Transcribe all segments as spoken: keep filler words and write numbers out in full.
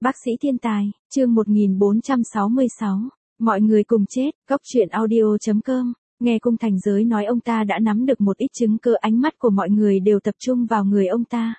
Bác sĩ thiên tài, chương một nghìn bốn trăm sáu mươi sáu. Mọi người cùng chết, Cóc truyện audio chấm com. Nghe Cung Thành Giới nói ông ta đã nắm được một ít chứng cứ, ánh mắt của mọi người đều tập trung vào người ông ta.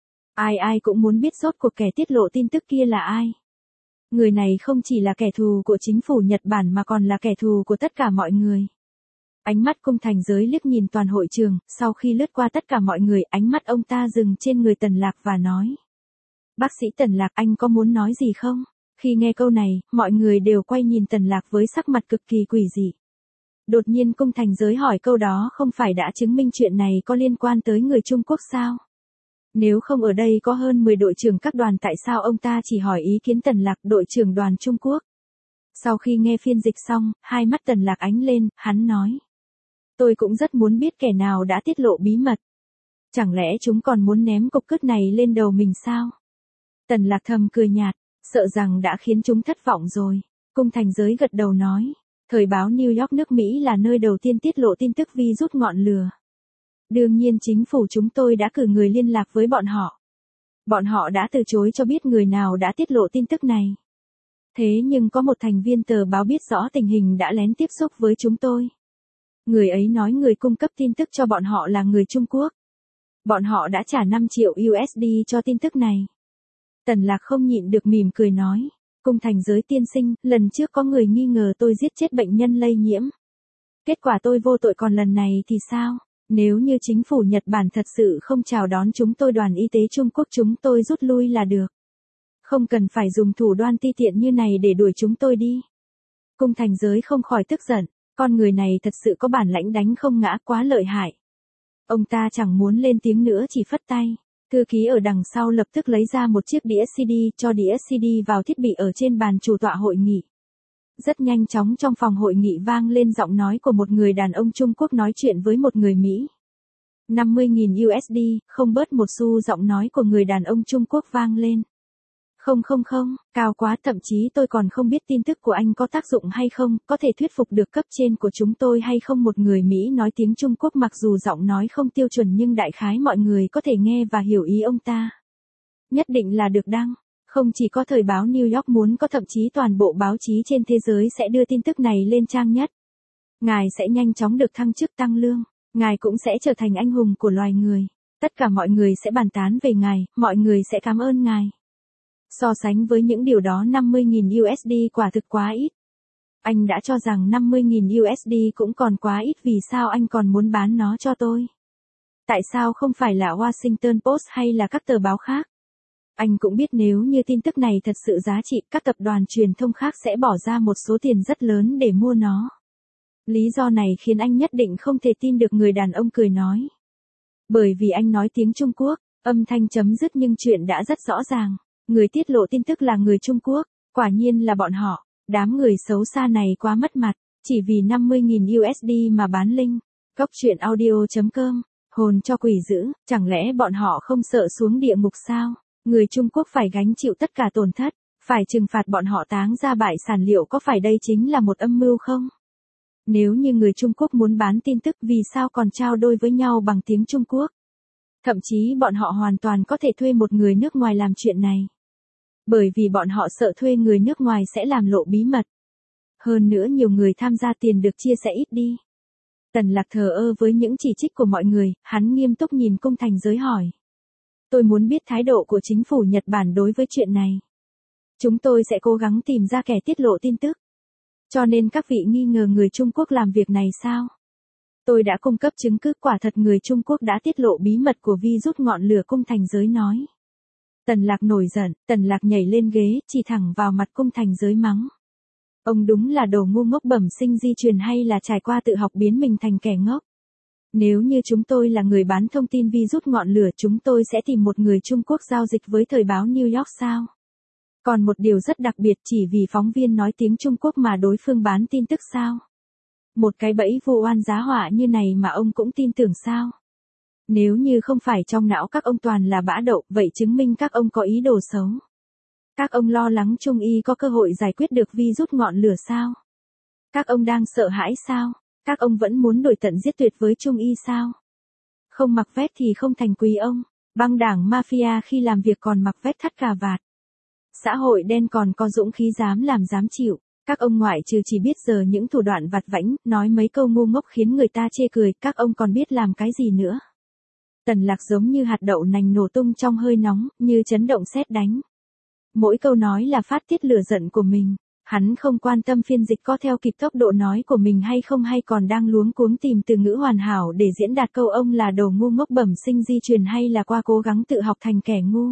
Ai ai cũng muốn biết rốt cuộc kẻ tiết lộ tin tức kia là ai. Người này không chỉ là kẻ thù của chính phủ Nhật Bản mà còn là kẻ thù của tất cả mọi người. Ánh mắt Cung Thành Giới liếc nhìn toàn hội trường, sau khi lướt qua tất cả mọi người, ánh mắt ông ta dừng trên người Tần Lạc và nói. Bác sĩ Tần Lạc, anh có muốn nói gì không? Khi nghe câu này, mọi người đều quay nhìn Tần Lạc với sắc mặt cực kỳ quỷ dị. Đột nhiên Cung Thành Giới hỏi câu đó không phải đã chứng minh chuyện này có liên quan tới người Trung Quốc sao? Nếu không ở đây có hơn mười đội trưởng các đoàn, tại sao ông ta chỉ hỏi ý kiến Tần Lạc, đội trưởng đoàn Trung Quốc? Sau khi nghe phiên dịch xong, hai mắt Tần Lạc ánh lên, hắn nói. Tôi cũng rất muốn biết kẻ nào đã tiết lộ bí mật. Chẳng lẽ chúng còn muốn ném cục cứt này lên đầu mình sao? Tần Lạc thầm cười nhạt, sợ rằng đã khiến chúng thất vọng rồi. Cung Thành Giới gật đầu nói, thời báo New York nước Mỹ là nơi đầu tiên tiết lộ tin tức virus ngọn lửa. Đương nhiên chính phủ chúng tôi đã cử người liên lạc với bọn họ. Bọn họ đã từ chối cho biết người nào đã tiết lộ tin tức này. Thế nhưng có một thành viên tờ báo biết rõ tình hình đã lén tiếp xúc với chúng tôi. Người ấy nói người cung cấp tin tức cho bọn họ là người Trung Quốc. Bọn họ đã trả năm triệu u ét đê cho tin tức này. Tần Lạc không nhịn được mỉm cười nói, Cung Thành Giới tiên sinh, lần trước có người nghi ngờ tôi giết chết bệnh nhân lây nhiễm. Kết quả tôi vô tội, còn lần này thì sao? Nếu như chính phủ Nhật Bản thật sự không chào đón chúng tôi, đoàn y tế Trung Quốc chúng tôi rút lui là được. Không cần phải dùng thủ đoạn ti tiện như này để đuổi chúng tôi đi. Cung Thành Giới không khỏi tức giận, con người này thật sự có bản lãnh đánh không ngã, quá lợi hại. Ông ta chẳng muốn lên tiếng nữa, chỉ phất tay. Thư ký ở đằng sau lập tức lấy ra một chiếc đĩa xê đê, cho đĩa xê đê vào thiết bị ở trên bàn chủ tọa hội nghị. Rất nhanh chóng trong phòng hội nghị vang lên giọng nói của một người đàn ông Trung Quốc nói chuyện với một người Mỹ. năm mươi nghìn u ét đê, không bớt một xu, giọng nói của người đàn ông Trung Quốc vang lên. Không không không, cao quá, thậm chí tôi còn không biết tin tức của anh có tác dụng hay không, có thể thuyết phục được cấp trên của chúng tôi hay không. Một người Mỹ nói tiếng Trung Quốc, mặc dù giọng nói không tiêu chuẩn nhưng đại khái mọi người có thể nghe và hiểu ý ông ta. Nhất định là được đăng. Không chỉ có thời báo New York muốn có, thậm chí toàn bộ báo chí trên thế giới sẽ đưa tin tức này lên trang nhất. Ngài sẽ nhanh chóng được thăng chức tăng lương. Ngài cũng sẽ trở thành anh hùng của loài người. Tất cả mọi người sẽ bàn tán về ngài, mọi người sẽ cảm ơn ngài. So sánh với những điều đó, năm mươi nghìn u ét đê quả thực quá ít. Anh đã cho rằng năm mươi nghìn u ét đê cũng còn quá ít, vì sao anh còn muốn bán nó cho tôi? Tại sao không phải là Washington Post hay là các tờ báo khác? Anh cũng biết nếu như tin tức này thật sự giá trị, các tập đoàn truyền thông khác sẽ bỏ ra một số tiền rất lớn để mua nó. Lý do này khiến anh nhất định không thể tin được, người đàn ông cười nói. Bởi vì anh nói tiếng Trung Quốc, âm thanh chấm dứt, nhưng chuyện đã rất rõ ràng. Người tiết lộ tin tức là người Trung Quốc, quả nhiên là bọn họ. Đám người xấu xa này quá mất mặt, chỉ vì năm mươi nghìn u ét đê mà bán link. Cóc truyện audio chấm com, hồn cho quỷ dữ, chẳng lẽ bọn họ không sợ xuống địa ngục sao? Người Trung Quốc phải gánh chịu tất cả tổn thất, phải trừng phạt bọn họ táng ra bại sản, liệu có phải đây chính là một âm mưu không? Nếu như người Trung Quốc muốn bán tin tức, vì sao còn trao đổi với nhau bằng tiếng Trung Quốc? Thậm chí bọn họ hoàn toàn có thể thuê một người nước ngoài làm chuyện này. Bởi vì bọn họ sợ thuê người nước ngoài sẽ làm lộ bí mật. Hơn nữa nhiều người tham gia, tiền được chia sẽ ít đi. Tần Lạc thờ ơ với những chỉ trích của mọi người, hắn nghiêm túc nhìn Cung Thành Giới hỏi. Tôi muốn biết thái độ của chính phủ Nhật Bản đối với chuyện này. Chúng tôi sẽ cố gắng tìm ra kẻ tiết lộ tin tức. Cho nên các vị nghi ngờ người Trung Quốc làm việc này sao? Tôi đã cung cấp chứng cứ, quả thật người Trung Quốc đã tiết lộ bí mật của virus ngọn lửa, Cung Thành Giới nói. Tần Lạc nổi giận, Tần Lạc nhảy lên ghế, chỉ thẳng vào mặt Cung Thành Giới mắng. Ông đúng là đồ ngu ngốc bẩm sinh di truyền hay là trải qua tự học biến mình thành kẻ ngốc? Nếu như chúng tôi là người bán thông tin virus ngọn lửa, chúng tôi sẽ tìm một người Trung Quốc giao dịch với thời báo New York sao? Còn một điều rất đặc biệt, chỉ vì phóng viên nói tiếng Trung Quốc mà đối phương bán tin tức sao? Một cái bẫy vu oan giá họa như này mà ông cũng tin tưởng sao? Nếu như không phải trong não các ông toàn là bã đậu, vậy chứng minh các ông có ý đồ xấu. Các ông lo lắng Trung y có cơ hội giải quyết được virus ngọn lửa sao? Các ông đang sợ hãi sao? Các ông vẫn muốn đuổi tận giết tuyệt với Trung y sao? Không mặc vest thì không thành quý ông. Băng đảng mafia khi làm việc còn mặc vest thắt cà vạt. Xã hội đen còn có dũng khí dám làm dám chịu. Các ông ngoại trừ chỉ biết giờ những thủ đoạn vặt vãnh, nói mấy câu ngu ngốc khiến người ta chê cười, các ông còn biết làm cái gì nữa. Tần Lạc giống như hạt đậu nành nổ tung trong hơi nóng, như chấn động sét đánh. Mỗi câu nói là phát tiết lửa giận của mình. Hắn không quan tâm phiên dịch có theo kịp tốc độ nói của mình hay không, hay còn đang luống cuống tìm từ ngữ hoàn hảo để diễn đạt câu ông là đồ ngu ngốc bẩm sinh di truyền, hay là qua cố gắng tự học thành kẻ ngu.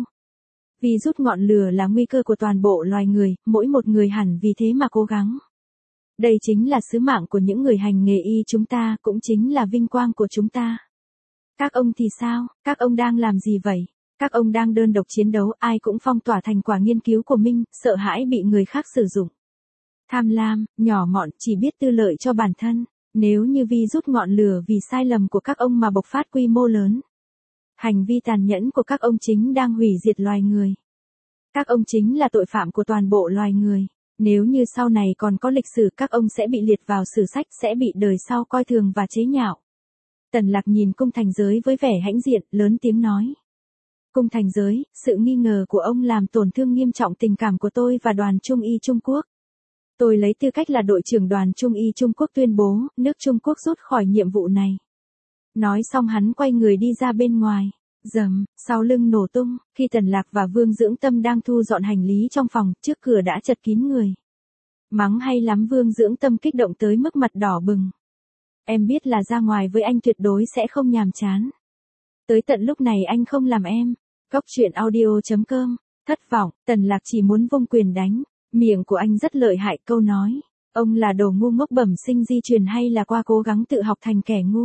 Vì rút ngọn lửa là nguy cơ của toàn bộ loài người, mỗi một người hẳn vì thế mà cố gắng. Đây chính là sứ mạng của những người hành nghề y chúng ta, cũng chính là vinh quang của chúng ta. Các ông thì sao, các ông đang làm gì vậy? Các ông đang đơn độc chiến đấu, ai cũng phong tỏa thành quả nghiên cứu của mình, sợ hãi bị người khác sử dụng. Tham lam, nhỏ mọn, chỉ biết tư lợi cho bản thân. Nếu như vi rút ngọn lửa vì sai lầm của các ông mà bộc phát quy mô lớn. Hành vi tàn nhẫn của các ông chính đang hủy diệt loài người. Các ông chính là tội phạm của toàn bộ loài người. Nếu như sau này còn có lịch sử, các ông sẽ bị liệt vào sử sách, sẽ bị đời sau coi thường và chế nhạo. Tần Lạc nhìn Cung Thành Giới với vẻ hãnh diện, lớn tiếng nói. Cung Thành Giới, sự nghi ngờ của ông làm tổn thương nghiêm trọng tình cảm của tôi và đoàn Trung y Trung Quốc. Tôi lấy tư cách là đội trưởng đoàn Trung y Trung Quốc tuyên bố, nước Trung Quốc rút khỏi nhiệm vụ này. Nói xong hắn quay người đi ra bên ngoài. Rầm, sau lưng nổ tung, khi Tần Lạc và Vương Dưỡng Tâm đang thu dọn hành lý trong phòng, trước cửa đã chật kín người. Mắng hay lắm, Vương Dưỡng Tâm kích động tới mức mặt đỏ bừng. Em biết là ra ngoài với anh tuyệt đối sẽ không nhàm chán. Tới tận lúc này anh không làm em. Góc truyện audio chấm com. Thất vọng, Tần Lạc chỉ muốn vung quyền đánh. Miệng của anh rất lợi hại, câu nói. Ông là đồ ngu ngốc bẩm sinh di truyền, hay là qua cố gắng tự học thành kẻ ngu?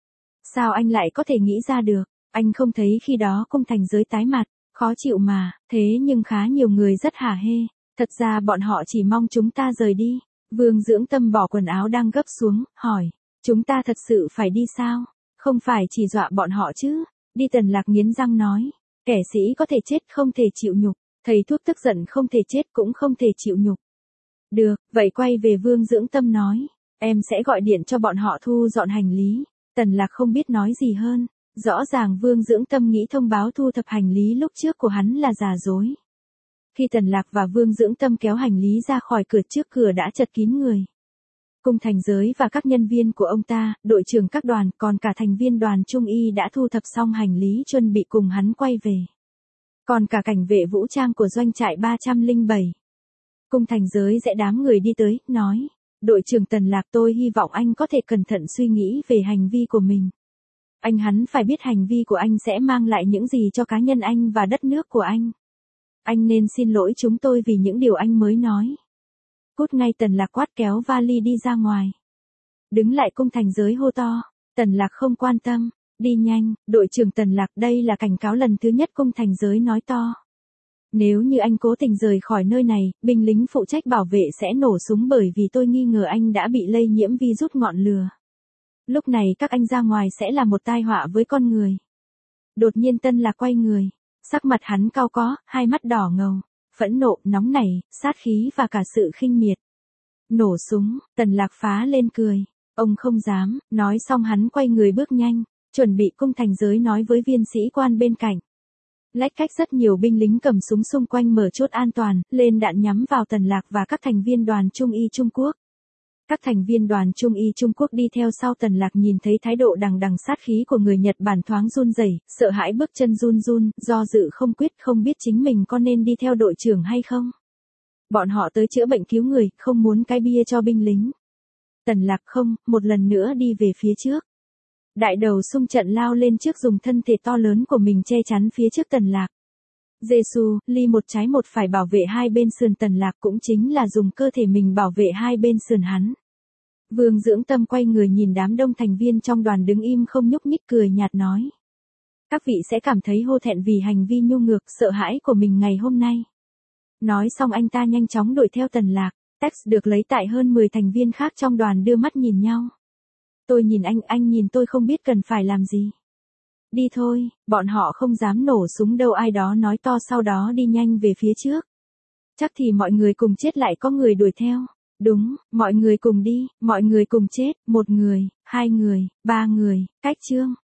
Sao anh lại có thể nghĩ ra được? Anh không thấy khi đó Cung Thành Giới tái mặt, khó chịu mà, thế nhưng khá nhiều người rất hả hê. Thật ra bọn họ chỉ mong chúng ta rời đi. Vương Dưỡng Tâm bỏ quần áo đang gấp xuống, hỏi. Chúng ta thật sự phải đi sao? Không phải chỉ dọa bọn họ chứ? Đi. Tần Lạc nghiến răng nói. Kẻ sĩ có thể chết không thể chịu nhục. Thầy thuốc tức giận không thể chết cũng không thể chịu nhục. Được, vậy quay về. Vương Dưỡng Tâm nói. Em sẽ gọi điện cho bọn họ thu dọn hành lý. Tần Lạc không biết nói gì hơn. Rõ ràng Vương Dưỡng Tâm nghĩ thông báo thu thập hành lý lúc trước của hắn là giả dối. Khi Tần Lạc và Vương Dưỡng Tâm kéo hành lý ra khỏi cửa, trước cửa đã chật kín người. Cung Thành Giới và các nhân viên của ông ta, đội trưởng các đoàn, còn cả thành viên đoàn Trung y đã thu thập xong hành lý chuẩn bị cùng hắn quay về. Còn cả cảnh vệ vũ trang của doanh trại ba không bảy. Cung Thành Giới dẽ đám người đi tới, nói. Đội trưởng Tần Lạc, tôi hy vọng anh có thể cẩn thận suy nghĩ về hành vi của mình. Anh hắn phải biết hành vi của anh sẽ mang lại những gì cho cá nhân anh và đất nước của anh. Anh nên xin lỗi chúng tôi vì những điều anh mới nói. Cút ngay. Tần Lạc quát kéo vali đi ra ngoài. Đứng lại. Cung Thành Giới hô to. Tần Lạc không quan tâm. Đi nhanh, đội trưởng Tần Lạc, đây là cảnh cáo lần thứ nhất. Cung Thành Giới nói to. Nếu như anh cố tình rời khỏi nơi này, binh lính phụ trách bảo vệ sẽ nổ súng, bởi vì tôi nghi ngờ anh đã bị lây nhiễm virus ngọn lửa. Lúc này các anh ra ngoài sẽ là một tai họa với con người. Đột nhiên Tần Lạc quay người. Sắc mặt hắn cau có, hai mắt đỏ ngầu. Phẫn nộ, nóng nảy, sát khí và cả sự khinh miệt. Nổ súng. Tần Lạc phá lên cười. Ông không dám. Nói xong hắn quay người bước nhanh. Chuẩn bị. Cung Thành Giới nói với viên sĩ quan bên cạnh. Lách cách rất nhiều binh lính cầm súng xung quanh mở chốt an toàn, lên đạn nhắm vào Tần Lạc và các thành viên đoàn Trung y Trung Quốc. Các thành viên đoàn Trung y Trung Quốc đi theo sau Tần Lạc, nhìn thấy thái độ đằng đằng sát khí của người Nhật Bản thoáng run rẩy, sợ hãi bước chân run run, do dự không quyết, không biết chính mình có nên đi theo đội trưởng hay không. Bọn họ tới chữa bệnh cứu người, không muốn cái bia cho binh lính. Tần Lạc không, một lần nữa đi về phía trước. Đại đầu xung trận lao lên trước, dùng thân thể to lớn của mình che chắn phía trước Tần Lạc. Giê-xu, ly một trái một phải bảo vệ hai bên sườn Tần Lạc, cũng chính là dùng cơ thể mình bảo vệ hai bên sườn hắn. Vương Dưỡng Tâm quay người nhìn đám đông thành viên trong đoàn đứng im không nhúc nhích, cười nhạt nói. Các vị sẽ cảm thấy hổ thẹn vì hành vi nhu nhược, sợ hãi của mình ngày hôm nay. Nói xong anh ta nhanh chóng đuổi theo Tần Lạc. Text được lấy tại hơn mười thành viên khác trong đoàn đưa mắt nhìn nhau. Tôi nhìn anh, anh nhìn tôi, không biết cần phải làm gì. Đi thôi, bọn họ không dám nổ súng đâu, ai đó nói to, sau đó đi nhanh về phía trước. Chắc thì mọi người cùng chết, lại có người đuổi theo. Đúng, mọi người cùng đi, mọi người cùng chết, một người, hai người, ba người, cách chương.